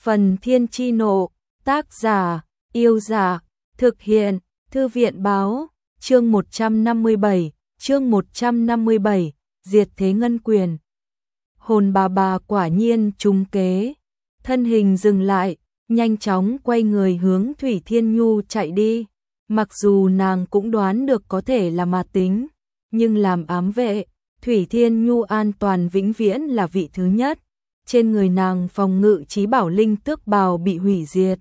Phần Thiên Chi Nộ, tác giả, Yêu Dạ, thực hiện, Thư viện Báo, chương 157, Diệt Thế Ngân Quyền. Hồn bà quả nhiên trúng kế, thân hình dừng lại, nhanh chóng quay người hướng Thủy Thiên Nhu chạy đi. Mặc dù nàng cũng đoán được có thể là ma tính, nhưng làm ám vệ, Thủy Thiên Nhu an toàn vĩnh viễn là vị thứ nhất. Trên người nàng phòng ngự chí bảo linh tước bào bị hủy diệt.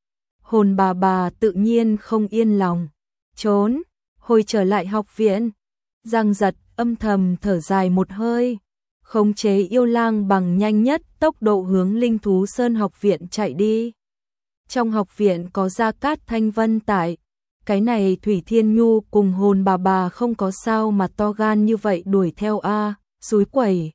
Hồn bà tự nhiên không yên lòng, trốn, hồi trở lại học viện. Giang Giật âm thầm thở dài một hơi, khống chế yêu lang bằng nhanh nhất tốc độ hướng Linh Thú Sơn học viện chạy đi. Trong học viện có Gia Cát Thanh Vân tại, cái này Thủy Thiên Nhu cùng hồn bà không có sao mà to gan như vậy đuổi theo xúi quẩy.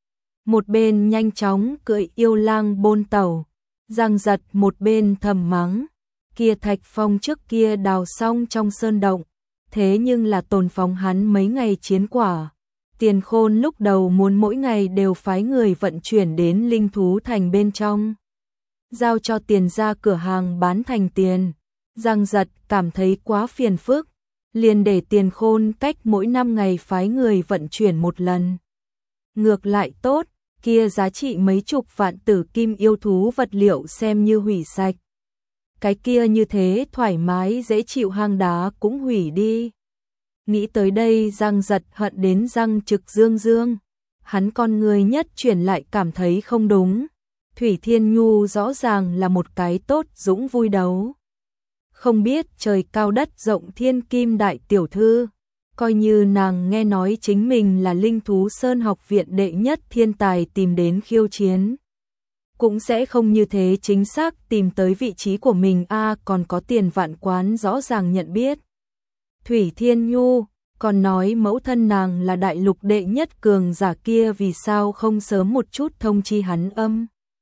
Một bên nhanh chóng cưỡi yêu lang bôn tàu, Giang Giật một bên thầm mắng, kia thạch phong trước kia đào xong trong sơn động, thế nhưng là tồn phóng hắn mấy ngày chiến quả. Tiền Khôn lúc đầu muốn mỗi ngày đều phái người vận chuyển đến Linh Thú Thành bên trong, giao cho tiền ra cửa hàng bán thành tiền. Giang Giật cảm thấy quá phiền phức, liền để Tiền Khôn cách mỗi 5 ngày phái người vận chuyển một lần. Ngược lại tốt, kia giá trị mấy chục vạn tử kim yêu thú vật liệu xem như hủy sạch. Cái kia như thế thoải mái dễ chịu hang đá cũng hủy đi. Nghĩ tới đây Giang Giật hận đến răng trực dương. Hắn con người nhất chuyển lại cảm thấy không đúng. Thủy Thiên Nhu rõ ràng là một cái tốt dũng vui đấu. Không biết trời cao đất rộng thiên kim đại tiểu thư. Coi như nàng nghe nói chính mình là Linh Thú Sơn học viện đệ nhất thiên tài tìm đến khiêu chiến, cũng sẽ không như thế chính xác tìm tới vị trí của mình. Còn có Tiền Vạn Quán rõ ràng nhận biết Thủy Thiên Nhu, còn nói mẫu thân nàng là đại lục đệ nhất cường giả kia, vì sao không sớm một chút thông chi hắn âm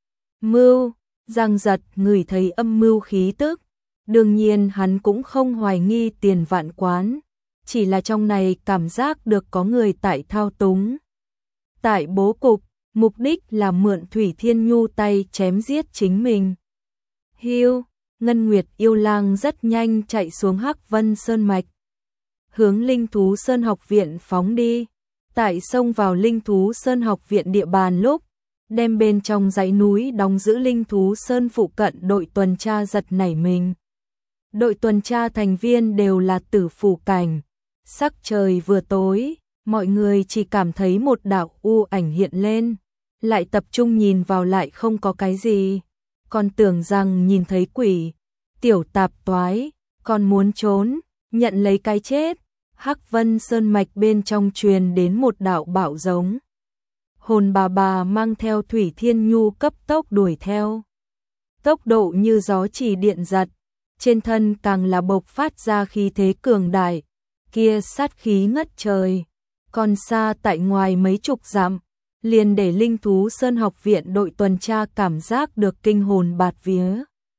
mưu. Giang Giật ngửi thấy âm mưu khí tức, đương nhiên hắn cũng không hoài nghi Tiền Vạn Quán, chỉ là trong này cảm giác được có người tại thao túng, tại bố cục, mục đích là mượn Thủy Thiên Nhu tay chém giết chính mình. Hiu, Ngân Nguyệt yêu lang rất nhanh chạy xuống Hắc Vân Sơn mạch, hướng Linh Thú Sơn học viện phóng đi. Tại xông vào Linh Thú Sơn học viện địa bàn lúc, đem bên trong dãy núi đóng giữ Linh Thú Sơn phụ cận đội tuần tra giật nảy mình. Đội tuần tra thành viên đều là tử phủ cảnh. Sắc trời vừa tối, mọi người chỉ cảm thấy một đạo u ảnh hiện lên, lại tập trung nhìn vào lại không có cái gì, còn tưởng rằng nhìn thấy quỷ. Tiểu tạp toái, còn muốn trốn, nhận lấy cái chết. Hắc Vân Sơn mạch bên trong truyền đến một đạo bạo giống. Hồn bà mang theo Thủy Thiên Nhu cấp tốc đuổi theo. Tốc độ như gió chỉ điện giật, trên thân càng là bộc phát ra khí thế cường đại, kia sát khí ngất trời. Còn xa tại ngoài mấy chục dặm, liền để Linh Thú Sơn học viện đội tuần tra cảm giác được kinh hồn bạt vía.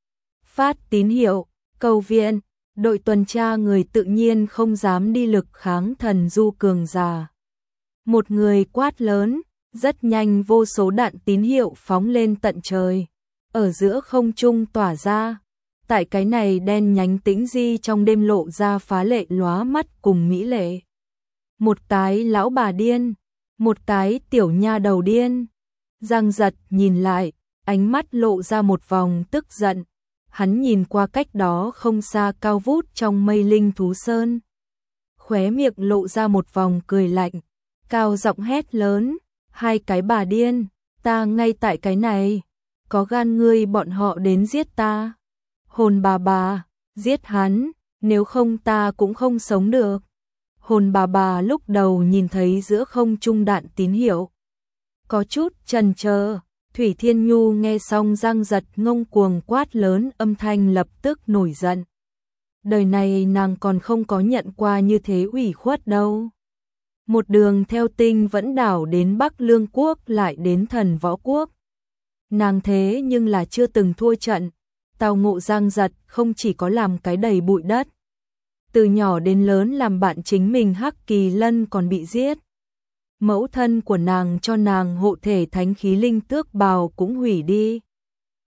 Phát tín hiệu, cầu viện, đội tuần tra người tự nhiên không dám đi lực kháng thần du cường giả. Một người quát lớn, rất nhanh vô số đạn tín hiệu phóng lên tận trời, ở giữa không trung tỏa ra. Tại cái này đen nhánh tĩnh di trong đêm lộ ra phá lệ lóa mắt cùng mỹ lệ. Một cái lão bà điên, một cái tiểu nha đầu điên. Giang Giật nhìn lại, ánh mắt lộ ra một vòng tức giận. Hắn nhìn qua cách đó không xa cao vút trong mây Linh Thú Sơn, khóe miệng lộ ra một vòng cười lạnh, cao giọng hét lớn, hai cái bà điên, ta ngay tại cái này, có gan ngươi bọn họ đến giết ta. Hồn bà, giết hắn, nếu không ta cũng không sống được. Hồn bà lúc đầu nhìn thấy giữa không trung đạn tín hiệu, có chút chần chờ. Thủy Thiên Nhu nghe xong Giang Giật ngông cuồng quát lớn âm thanh lập tức nổi giận. Đời này nàng còn không có nhận qua như thế ủy khuất đâu. Một đường theo Tinh Vẫn đảo đến Bắc Lương Quốc lại đến Thần Võ Quốc. Nàng thế nhưng là chưa từng thua trận. Tào ngộ Giang Giật không chỉ có làm cái đầy bụi đất, từ nhỏ đến lớn làm bạn chính mình Hắc Kỳ Lân còn bị giết. Mẫu thân của nàng cho nàng hộ thể thánh khí linh tước bào cũng hủy đi.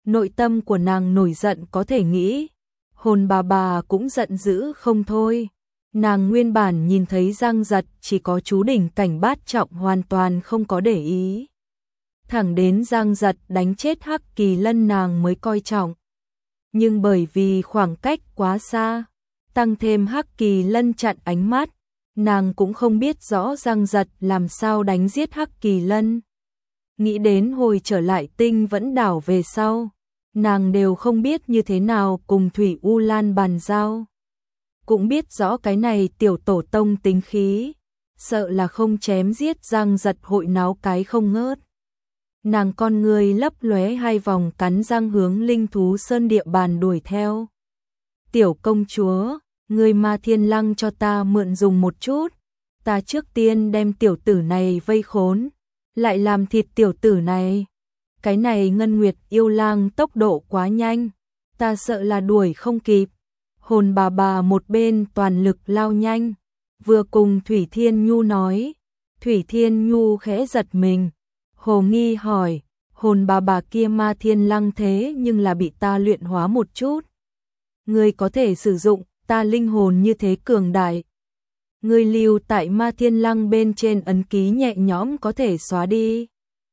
Nội tâm của nàng nổi giận có thể nghĩ, hồn bà cũng giận dữ không thôi. Nàng nguyên bản nhìn thấy Giang Giật chỉ có chú đỉnh cảnh bát trọng hoàn toàn không có để ý. Thẳng đến Giang Giật đánh chết Hắc Kỳ Lân nàng mới coi trọng. Nhưng bởi vì khoảng cách quá xa, tăng thêm Hắc Kỳ Lân chặn ánh mắt, nàng cũng không biết rõ Giang Giật làm sao đánh giết Hắc Kỳ Lân. Nghĩ đến hồi trở lại Tinh Vẫn Đảo về sau, nàng đều không biết như thế nào cùng Thủy U Lan bàn giao. Cũng biết rõ cái này tiểu tổ tông tính khí, sợ là không chém giết Giang Giật hội náo cái không ngớt. Nàng con người lấp lóe hai vòng cắn răng hướng linh thú sơn địa bàn đuổi theo. Tiểu công chúa, người Ma Thiên Lăng cho ta mượn dùng một chút, ta trước tiên đem tiểu tử này vây khốn, lại làm thịt tiểu tử này. Cái này Ngân Nguyệt yêu lang tốc độ quá nhanh, ta sợ là đuổi không kịp. Hồn bà một bên toàn lực lao nhanh, vừa cùng Thủy Thiên Nhu nói. Thủy Thiên Nhu khẽ giật mình, hồ nghi hỏi, hồn bà kia Ma Thiên Lăng thế nhưng là bị ta luyện hóa một chút. Ngươi có thể sử dụng ta linh hồn như thế cường đại. Ngươi lưu tại Ma Thiên Lăng bên trên ấn ký nhẹ nhõm có thể xóa đi.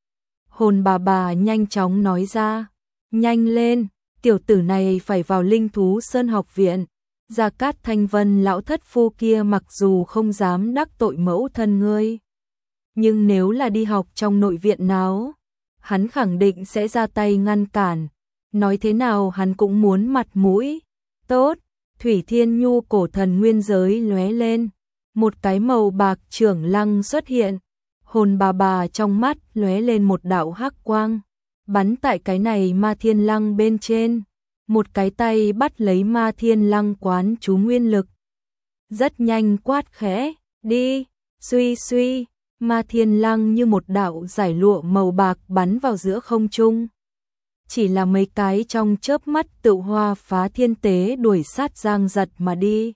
Hồn bà nhanh chóng nói ra, nhanh lên, tiểu tử này phải vào linh thú sơn học viện. Gia Cát Thanh Vân lão thất phu kia mặc dù không dám đắc tội mẫu thân ngươi, nhưng nếu là đi học trong nội viện nào, hắn khẳng định sẽ ra tay ngăn cản. Nói thế nào hắn cũng muốn mặt mũi. Tốt, Thủy Thiên Nhu cổ thần nguyên giới lóe lên, một cái màu bạc trưởng lăng xuất hiện. Hồn bà trong mắt lóe lên một đạo hắc quang, bắn tại cái này Ma Thiên Lăng bên trên. Một cái tay bắt lấy Ma Thiên Lăng quán chú nguyên lực. Rất nhanh quát khẽ, đi, suy suy, Ma Thiên Lăng như một đạo giải lụa màu bạc bắn vào giữa không trung. Chỉ là mấy cái trong chớp mắt tự hoa phá thiên tế đuổi sát Giang Giật mà đi.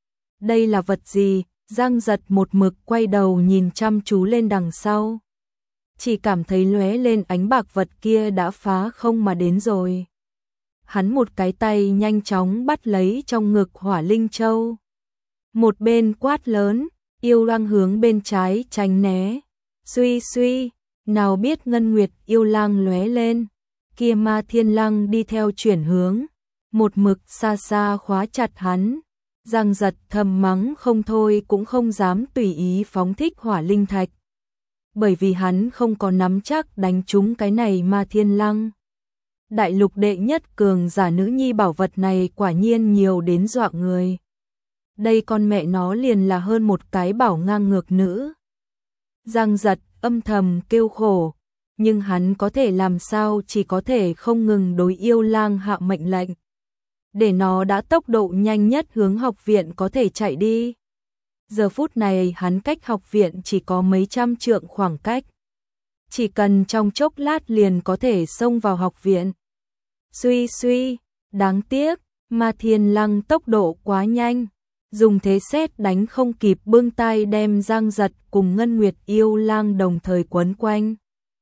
Đây là vật gì? Giang Giật một mực quay đầu nhìn chăm chú lên đằng sau. Chỉ cảm thấy lóe lên ánh bạc vật kia đã phá không mà đến rồi. Hắn một cái tay nhanh chóng bắt lấy trong ngực Hỏa Linh Châu. Một bên quát lớn, yêu lang hướng bên trái tránh né. Suy suy, nào biết Ngân Nguyệt yêu lang lóe lên. Kia Ma Thiên Lăng đi theo chuyển hướng, một mực xa xa khóa chặt hắn. Giang Giật thầm mắng không thôi cũng không dám tùy ý phóng thích hỏa linh thạch. Bởi vì hắn không có nắm chắc đánh trúng cái này Ma Thiên Lăng. Đại lục đệ nhất cường giả nữ nhi bảo vật này quả nhiên nhiều đến dọa người. Đây con mẹ nó liền là hơn một cái bảo ngang ngược nữ. Giang Giật âm thầm kêu khổ, nhưng hắn có thể làm sao, chỉ có thể không ngừng đối yêu lang hạ mệnh lệnh. Để nó đã tốc độ nhanh nhất hướng học viện có thể chạy đi. Giờ phút này hắn cách học viện chỉ có mấy trăm trượng khoảng cách. Chỉ cần trong chốc lát liền có thể xông vào học viện. Suy suy, đáng tiếc, Ma Thiên Lăng tốc độ quá nhanh. Dùng thế sét đánh không kịp bưng tay đem Giang Giật cùng Ngân Nguyệt yêu lang đồng thời quấn quanh.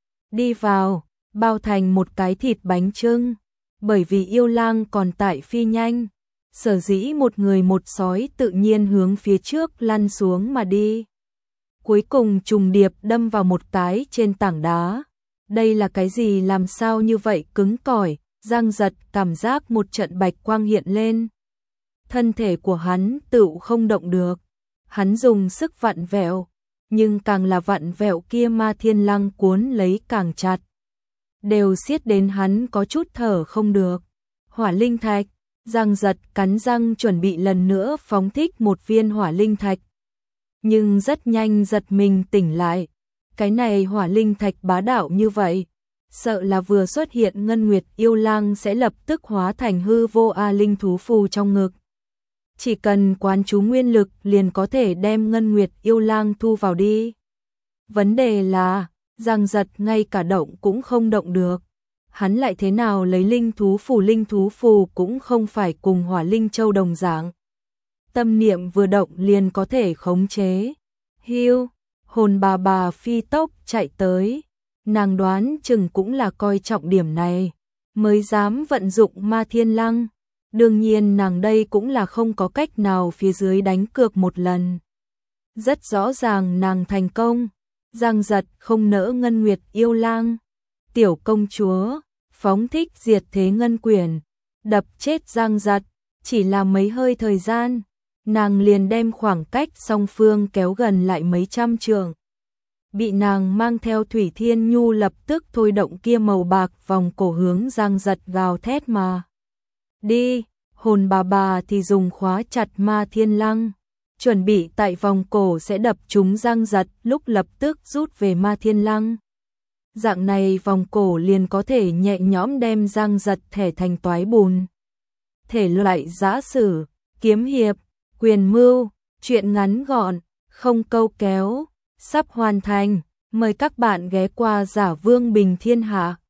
Đi vào, bao thành một cái thịt bánh chưng. Bởi vì yêu lang còn tại phi nhanh, sở dĩ một người một sói tự nhiên hướng phía trước lăn xuống mà đi. Cuối cùng trùng điệp đâm vào một cái trên tảng đá. Đây là cái gì, làm sao như vậy cứng cỏi? Giang Giật cảm giác một trận bạch quang hiện lên. Thân thể của hắn tựu không động được. Hắn dùng sức vặn vẹo, nhưng càng là vặn vẹo kia Ma Thiên Lăng cuốn lấy càng chặt. Đều siết đến hắn có chút thở không được. Hỏa linh thạch, Giang Giật cắn răng chuẩn bị lần nữa phóng thích một viên hỏa linh thạch. Nhưng rất nhanh giật mình tỉnh lại. Cái này hỏa linh thạch bá đạo như vậy, sợ là vừa xuất hiện Ngân Nguyệt yêu lang sẽ lập tức hóa thành hư vô a linh thú phù trong ngực. Chỉ cần quán chú nguyên lực liền có thể đem Ngân Nguyệt yêu lang thu vào đi. Vấn đề là Giang Giật ngay cả động cũng không động được. Hắn lại thế nào lấy linh thú phù cũng không phải cùng Hỏa Linh Châu đồng dạng. Tâm niệm vừa động liền có thể khống chế. Hiu, hồn bà phi tốc chạy tới. Nàng đoán chừng cũng là coi trọng điểm này. mới dám vận dụng Ma Thiên Lăng. Đương nhiên nàng đây cũng là không có cách nào phía dưới đánh cược một lần. Rất rõ ràng nàng thành công. Giang Giật không nỡ Ngân Nguyệt yêu lang. Tiểu công chúa, phóng thích diệt thế ngân quyển, đập chết Giang Giật, chỉ là mấy hơi thời gian, nàng liền đem khoảng cách song phương kéo gần lại mấy trăm trượng. Bị nàng mang theo Thủy Thiên Nhu lập tức thôi động kia màu bạc vòng cổ hướng Giang Giật gào thét mà. Đi, hồn bà thì dùng khóa chặt Ma Thiên Lăng, chuẩn bị tại vòng cổ sẽ đập trúng Giang Giật lúc lập tức rút về Ma Thiên Lăng. Dạng này vòng cổ liền có thể nhẹ nhõm đem Giang Giật thể thành toái bùn. Thể loại giã sử, kiếm hiệp, quyền mưu, truyện ngắn gọn, không câu kéo, sắp hoàn thành. Mời các bạn ghé qua Giả Vương Bình Thiên Hạ.